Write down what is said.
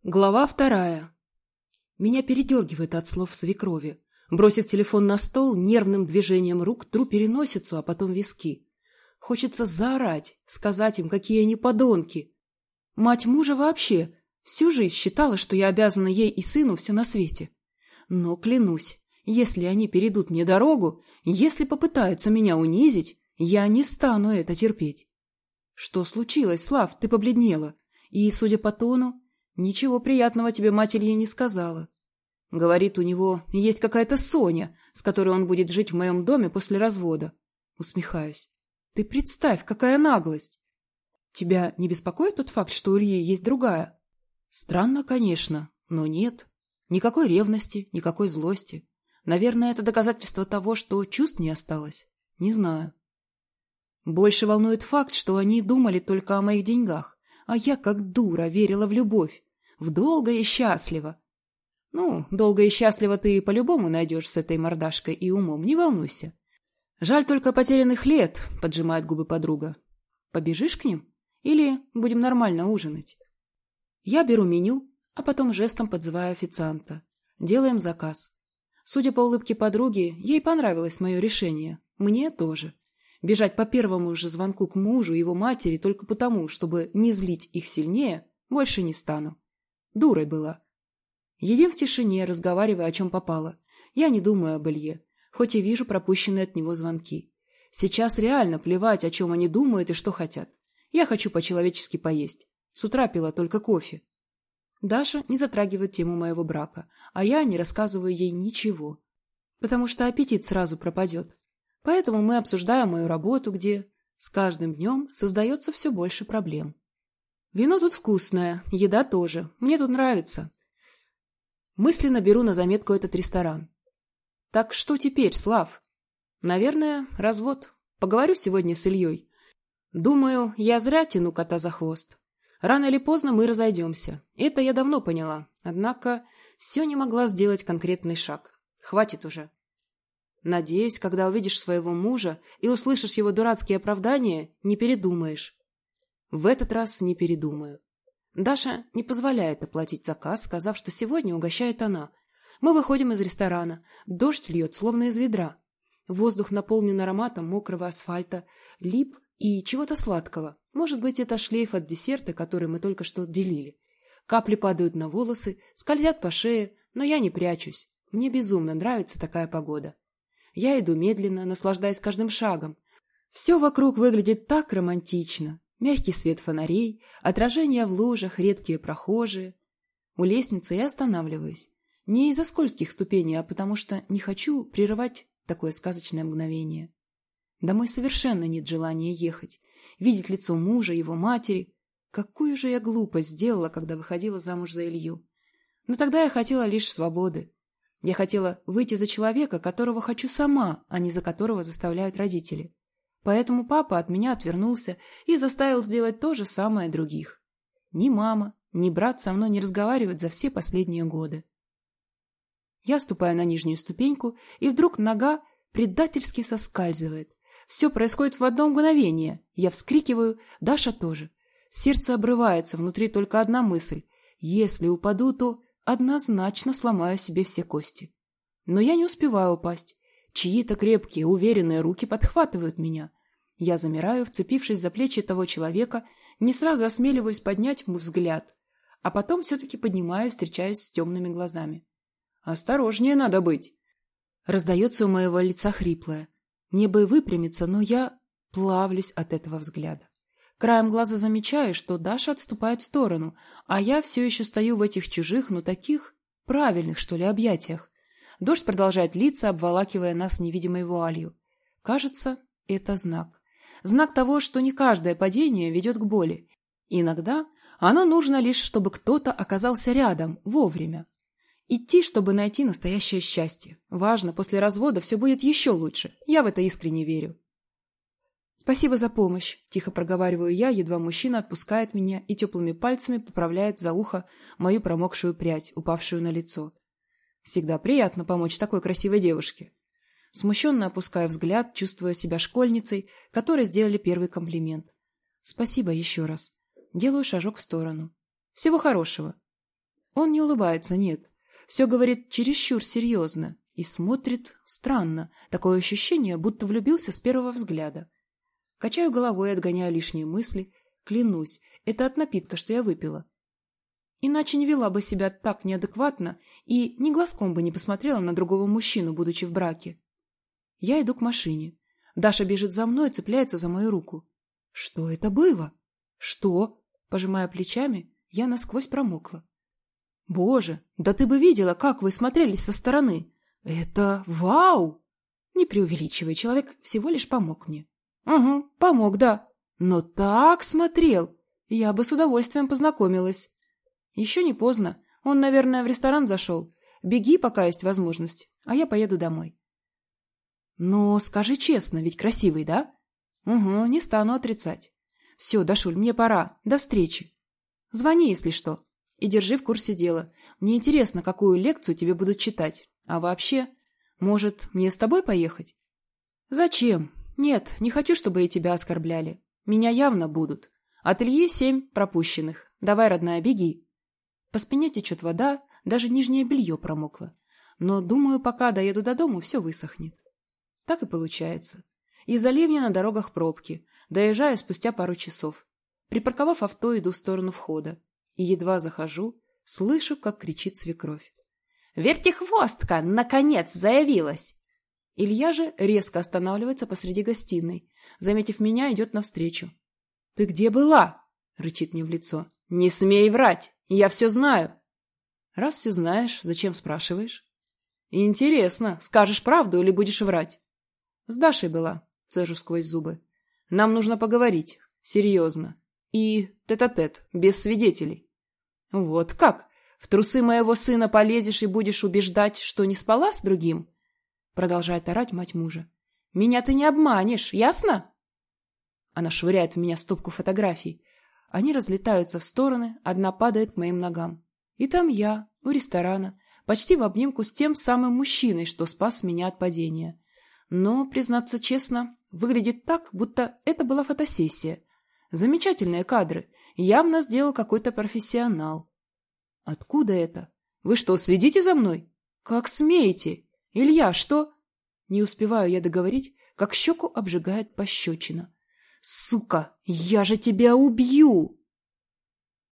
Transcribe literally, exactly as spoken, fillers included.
Глава вторая. Меня передергивает от слов свекрови. Бросив телефон на стол, нервным движением рук тру переносицу, а потом виски. Хочется заорать, сказать им, какие они подонки. Мать мужа вообще всю жизнь считала, что я обязана ей и сыну все на свете. Но клянусь, если они перейдут мне дорогу, если попытаются меня унизить, я не стану это терпеть. Что случилось, Слав, ты побледнела? И, судя по тону, ничего приятного тебе мать Ильи не сказала. Говорит, у него есть какая-то Соня, с которой он будет жить в моем доме после развода. Усмехаюсь. Ты представь, какая наглость! Тебя не беспокоит тот факт, что у Ильи есть другая? Странно, конечно, но нет. Никакой ревности, никакой злости. Наверное, это доказательство того, что чувств не осталось. Не знаю. Больше волнует факт, что они думали только о моих деньгах, а я, как дура, верила в любовь. В долго и счастливо. Ну, долго и счастливо ты по-любому найдешь с этой мордашкой и умом, не волнуйся. Жаль только потерянных лет, поджимает губы подруга. Побежишь к ним? Или будем нормально ужинать? Я беру меню, а потом жестом подзываю официанта. Делаем заказ. Судя по улыбке подруги, ей понравилось мое решение. Мне тоже. Бежать по первому же звонку к мужу и его матери только потому, чтобы не злить их сильнее, больше не стану. Дурой была. Едим в тишине, разговаривая, о чем попало. Я не думаю об Илье, хоть и вижу пропущенные от него звонки. Сейчас реально плевать, о чем они думают и что хотят. Я хочу по-человечески поесть. С утра пила только кофе. Даша не затрагивает тему моего брака, а я не рассказываю ей ничего, потому что аппетит сразу пропадет. Поэтому мы обсуждаем мою работу, где с каждым днем создается все больше проблем. Вино тут вкусное, еда тоже. Мне тут нравится. Мысленно беру на заметку этот ресторан. Так что теперь, Слав? Наверное, развод. Поговорю сегодня с Ильей. Думаю, я зря тяну кота за хвост. Рано или поздно мы разойдемся. Это я давно поняла. Однако все не могла сделать конкретный шаг. Хватит уже. Надеюсь, когда увидишь своего мужа и услышишь его дурацкие оправдания, не передумаешь. В этот раз не передумаю. Даша не позволяет оплатить заказ, сказав, что сегодня угощает она. Мы выходим из ресторана. Дождь льет, словно из ведра. Воздух наполнен ароматом мокрого асфальта, лип и чего-то сладкого. Может быть, это шлейф от десерта, который мы только что делили. Капли падают на волосы, скользят по шее, но я не прячусь. Мне безумно нравится такая погода. Я иду медленно, наслаждаясь каждым шагом. Все вокруг выглядит так романтично. Мягкий свет фонарей, отражения в лужах, редкие прохожие. У лестницы я останавливаюсь. Не из-за скользких ступеней, а потому что не хочу прерывать такое сказочное мгновение. Домой совершенно нет желания ехать, видеть лицо мужа, его матери. Какую же я глупость сделала, когда выходила замуж за Илью. Но тогда я хотела лишь свободы. Я хотела выйти за человека, которого хочу сама, а не за которого заставляют родители. Поэтому папа от меня отвернулся и заставил сделать то же самое других. Ни мама, ни брат со мной не разговаривают за все последние годы. Я ступаю на нижнюю ступеньку, и вдруг нога предательски соскальзывает. Все происходит в одно мгновение. Я вскрикиваю, Даша тоже. Сердце обрывается, внутри только одна мысль. Если упаду, то однозначно сломаю себе все кости. Но я не успеваю упасть. Чьи-то крепкие, уверенные руки подхватывают меня. Я замираю, вцепившись за плечи того человека, не сразу осмеливаюсь поднять мой взгляд, а потом все-таки поднимаю, встречаясь с темными глазами. «Осторожнее надо быть!» Раздается у моего лица хриплое. Мне бы выпрямиться, но я плавлюсь от этого взгляда. Краем глаза замечаю, что Даша отступает в сторону, а я все еще стою в этих чужих, но таких правильных, что ли, объятиях. Дождь продолжает литься, обволакивая нас невидимой вуалью. Кажется, это знак. Знак того, что не каждое падение ведет к боли. Иногда оно нужно лишь, чтобы кто-то оказался рядом, вовремя. Идти, чтобы найти настоящее счастье. Важно, после развода все будет еще лучше. Я в это искренне верю. «Спасибо за помощь», – тихо проговариваю я, едва мужчина отпускает меня и теплыми пальцами поправляет за ухо мою промокшую прядь, упавшую на лицо. Всегда приятно помочь такой красивой девушке. Смущенно опускаю взгляд, чувствуя себя школьницей, которой сделали первый комплимент. Спасибо еще раз. Делаю шажок в сторону. Всего хорошего. Он не улыбается, нет. Все говорит чересчур серьезно и смотрит странно. Такое ощущение, будто влюбился с первого взгляда. Качаю головой, отгоняю лишние мысли. Клянусь, это от напитка, что я выпила. Иначе не вела бы себя так неадекватно и ни глазком бы не посмотрела на другого мужчину, будучи в браке. Я иду к машине. Даша бежит за мной и цепляется за мою руку. Что это было? Что? Пожимая плечами, я насквозь промокла. Боже, да ты бы видела, как вы смотрелись со стороны. Это вау! Не преувеличивай, человек всего лишь помог мне. Угу, помог, да. Но так смотрел. Я бы с удовольствием познакомилась. Еще не поздно. Он, наверное, в ресторан зашел. Беги, пока есть возможность, а я поеду домой. Но скажи честно, ведь красивый, да? Угу, не стану отрицать. Все, Дашуль, мне пора. До встречи. Звони, если что. И держи в курсе дела. Мне интересно, какую лекцию тебе будут читать. А вообще, может, мне с тобой поехать? Зачем? Нет, не хочу, чтобы и тебя оскорбляли. Меня явно будут. Ателье семь пропущенных. Давай, родная, беги. По спине течет вода, даже нижнее белье промокло. Но, думаю, пока доеду до дому, все высохнет. Так и получается. Из-за ливня на дорогах пробки. Доезжаю спустя пару часов. Припарковав авто, иду в сторону входа. И едва захожу, слышу, как кричит свекровь. «Вертихвостка! Наконец заявилась!» Илья же резко останавливается посреди гостиной. Заметив меня, идет навстречу. «Ты где была?» — рычит мне в лицо. «Не смей врать! Я все знаю!» «Раз все знаешь, зачем спрашиваешь?» «Интересно, скажешь правду или будешь врать?» «С Дашей была», — цежу сквозь зубы. «Нам нужно поговорить. Серьезно. И тет-а-тет, без свидетелей». «Вот как? В трусы моего сына полезешь и будешь убеждать, что не спала с другим?» Продолжает орать мать мужа. «Меня ты не обманешь, ясно?» Она швыряет в меня стопку фотографий. Они разлетаются в стороны, одна падает к моим ногам. И там я, у ресторана, почти в обнимку с тем самым мужчиной, что спас меня от падения. Но, признаться честно, выглядит так, будто это была фотосессия. Замечательные кадры. Явно сделал какой-то профессионал. Откуда это? Вы что, следите за мной? Как смеете? Илья, что? Не успеваю я договорить, как щеку обжигает пощечина. Сука, я же тебя убью!